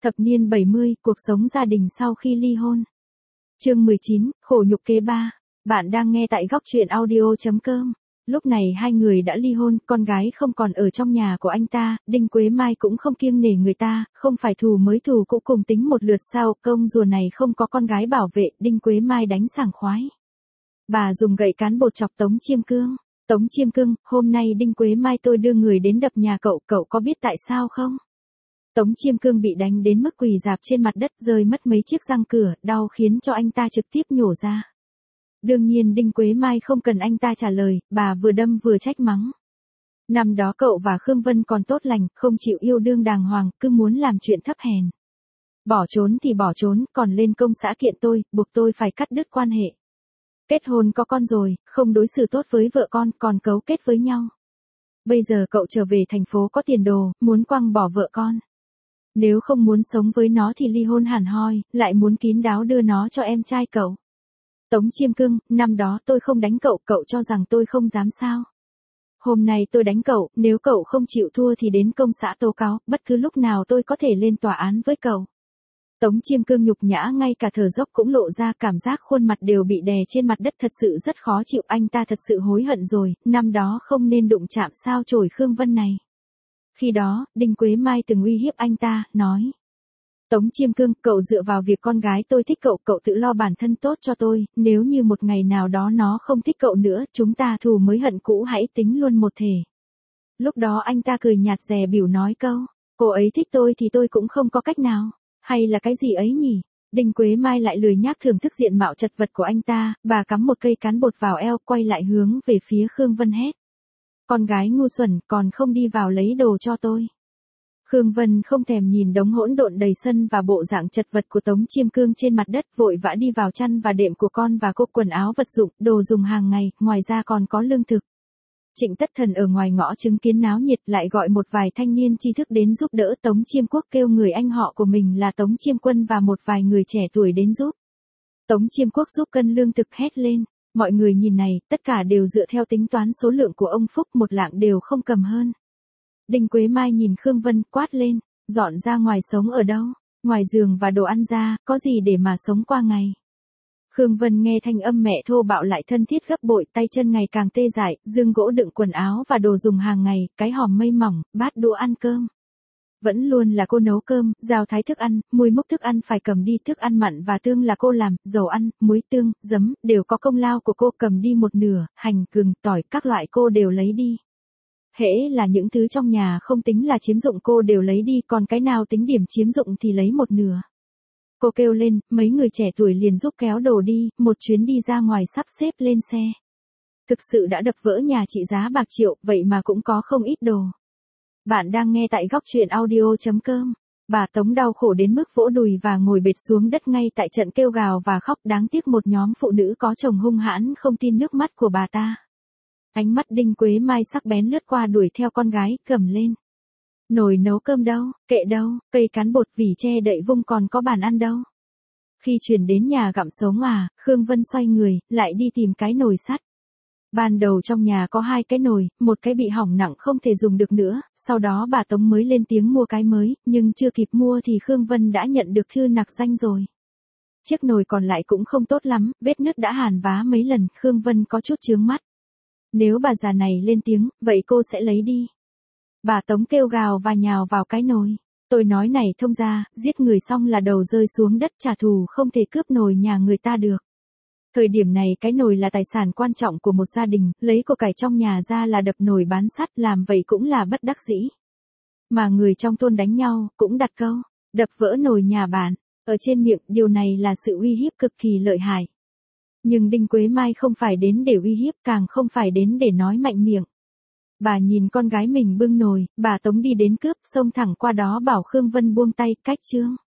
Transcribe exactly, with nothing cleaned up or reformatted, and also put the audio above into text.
Thập niên bảy mươi, cuộc sống gia đình sau khi ly hôn. Chương mười chín, khổ nhục kế ba. Bạn đang nghe tại góc truyện audio chấm com. Lúc này hai người đã ly hôn, con gái không còn ở trong nhà của anh ta, Đinh Quế Mai cũng không kiêng nể người ta, không phải thù mới thù cũng cùng tính một lượt sao, công rùa này không có con gái bảo vệ, Đinh Quế Mai đánh sảng khoái. Bà dùng gậy cán bột chọc Tống Chiêm Cương. Tống Chiêm Cương, hôm nay Đinh Quế Mai tôi đưa người đến đập nhà cậu, cậu có biết tại sao không? Tống Chiêm Cương bị đánh đến mức quỳ rạp trên mặt đất, rơi mất mấy chiếc răng cửa, đau khiến cho anh ta trực tiếp nhổ ra. Đương nhiên Đinh Quế Mai không cần anh ta trả lời, bà vừa đâm vừa trách mắng. Năm đó cậu và Khương Vân còn tốt lành, không chịu yêu đương đàng hoàng, cứ muốn làm chuyện thấp hèn. Bỏ trốn thì bỏ trốn, còn lên công xã kiện tôi, buộc tôi phải cắt đứt quan hệ. Kết hôn có con rồi, không đối xử tốt với vợ con, còn cấu kết với nhau. Bây giờ cậu trở về thành phố có tiền đồ, muốn quăng bỏ vợ con. Nếu không muốn sống với nó thì ly hôn hẳn hoi, lại muốn kín đáo đưa nó cho em trai cậu. Tống Chiêm Cương, năm đó tôi không đánh cậu, cậu cho rằng tôi không dám sao? Hôm nay tôi đánh cậu, nếu cậu không chịu thua thì đến công xã tố cáo, bất cứ lúc nào tôi có thể lên tòa án với cậu. Tống Chiêm Cương nhục nhã ngay cả thở dốc cũng lộ ra, cảm giác khuôn mặt đều bị đè trên mặt đất, thật sự rất khó chịu, anh ta thật sự hối hận rồi, năm đó không nên đụng chạm sao chổi Khương Vân này. Khi đó, Đinh Quế Mai từng uy hiếp anh ta, nói. Tống Chiêm Cương, cậu dựa vào việc con gái tôi thích cậu, cậu tự lo bản thân tốt cho tôi, nếu như một ngày nào đó nó không thích cậu nữa, chúng ta thù mới hận cũ, hãy tính luôn một thể. Lúc đó anh ta cười nhạt dè bỉu nói câu, cô ấy thích tôi thì tôi cũng không có cách nào, hay là cái gì ấy nhỉ? Đinh Quế Mai lại lười nhác thưởng thức diện mạo chật vật của anh ta, bà cắm một cây cán bột vào eo, quay lại hướng về phía Khương Vân hét. Con gái ngu xuẩn, còn không đi vào lấy đồ cho tôi. Khương Vân không thèm nhìn đống hỗn độn đầy sân và bộ dạng chật vật của Tống Chiêm Cương trên mặt đất, vội vã đi vào chăn và đệm của con và cô, quần áo vật dụng, đồ dùng hàng ngày, ngoài ra còn có lương thực. Trịnh Tất Thần ở ngoài ngõ chứng kiến náo nhiệt, lại gọi một vài thanh niên tri thức đến giúp đỡ. Tống Chiêm Quốc kêu người anh họ của mình là Tống Chiêm Quân và một vài người trẻ tuổi đến giúp. Tống Chiêm Quốc giúp cân lương thực hét lên. Mọi người nhìn này, tất cả đều dựa theo tính toán số lượng của ông Phúc, một lạng đều không cầm hơn. Đinh Quế Mai nhìn Khương Vân, quát lên, dọn ra ngoài sống ở đâu? Ngoài giường và đồ ăn ra, có gì để mà sống qua ngày? Khương Vân nghe thanh âm mẹ thô bạo lại thân thiết gấp bội, tay chân ngày càng tê dại, giường gỗ đựng quần áo và đồ dùng hàng ngày, cái hòm mây mỏng, bát đũa ăn cơm. Vẫn luôn là cô nấu cơm, rào thái thức ăn, mùi múc thức ăn phải cầm đi, thức ăn mặn và tương là cô làm, dầu ăn, muối tương, giấm, đều có công lao của cô, cầm đi một nửa, hành, gừng, tỏi, các loại cô đều lấy đi. Hễ là những thứ trong nhà không tính là chiếm dụng cô đều lấy đi, còn cái nào tính điểm chiếm dụng thì lấy một nửa. Cô kêu lên, mấy người trẻ tuổi liền giúp kéo đồ đi, một chuyến đi ra ngoài sắp xếp lên xe. Thực sự đã đập vỡ nhà trị giá bạc triệu, vậy mà cũng có không ít đồ. Bạn đang nghe tại góc truyện audio chấm com. Bà Tống đau khổ đến mức vỗ đùi và ngồi bệt xuống đất ngay tại trận, kêu gào và khóc, đáng tiếc một nhóm phụ nữ có chồng hung hãn không tin nước mắt của bà ta. Ánh mắt Đinh Quế Mai sắc bén lướt qua, đuổi theo con gái, cầm lên. Nồi nấu cơm đâu, kệ đâu, cây cán bột vỉ che đậy vung còn có bàn ăn đâu. Khi chuyển đến nhà gặm sống à, Khương Vân xoay người, lại đi tìm cái nồi sắt. Ban đầu trong nhà có hai cái nồi, một cái bị hỏng nặng không thể dùng được nữa, sau đó bà Tống mới lên tiếng mua cái mới, nhưng chưa kịp mua thì Khương Vân đã nhận được thư nặc danh rồi. Chiếc nồi còn lại cũng không tốt lắm, vết nứt đã hàn vá mấy lần, Khương Vân có chút chướng mắt. Nếu bà già này lên tiếng, vậy cô sẽ lấy đi. Bà Tống kêu gào và nhào vào cái nồi. Tôi nói này thông ra, giết người xong là đầu rơi xuống đất, trả thù không thể cướp nồi nhà người ta được. Thời điểm này cái nồi là tài sản quan trọng của một gia đình, lấy của cải trong nhà ra là đập nồi bán sắt, làm vậy cũng là bất đắc dĩ. Mà người trong thôn đánh nhau, cũng đặt câu, đập vỡ nồi nhà bạn, ở trên miệng, điều này là sự uy hiếp cực kỳ lợi hại. Nhưng Đinh Quế Mai không phải đến để uy hiếp, càng không phải đến để nói mạnh miệng. Bà nhìn con gái mình bưng nồi, bà Tống đi đến cướp, xông thẳng qua đó bảo Khương Vân buông tay, cách chương.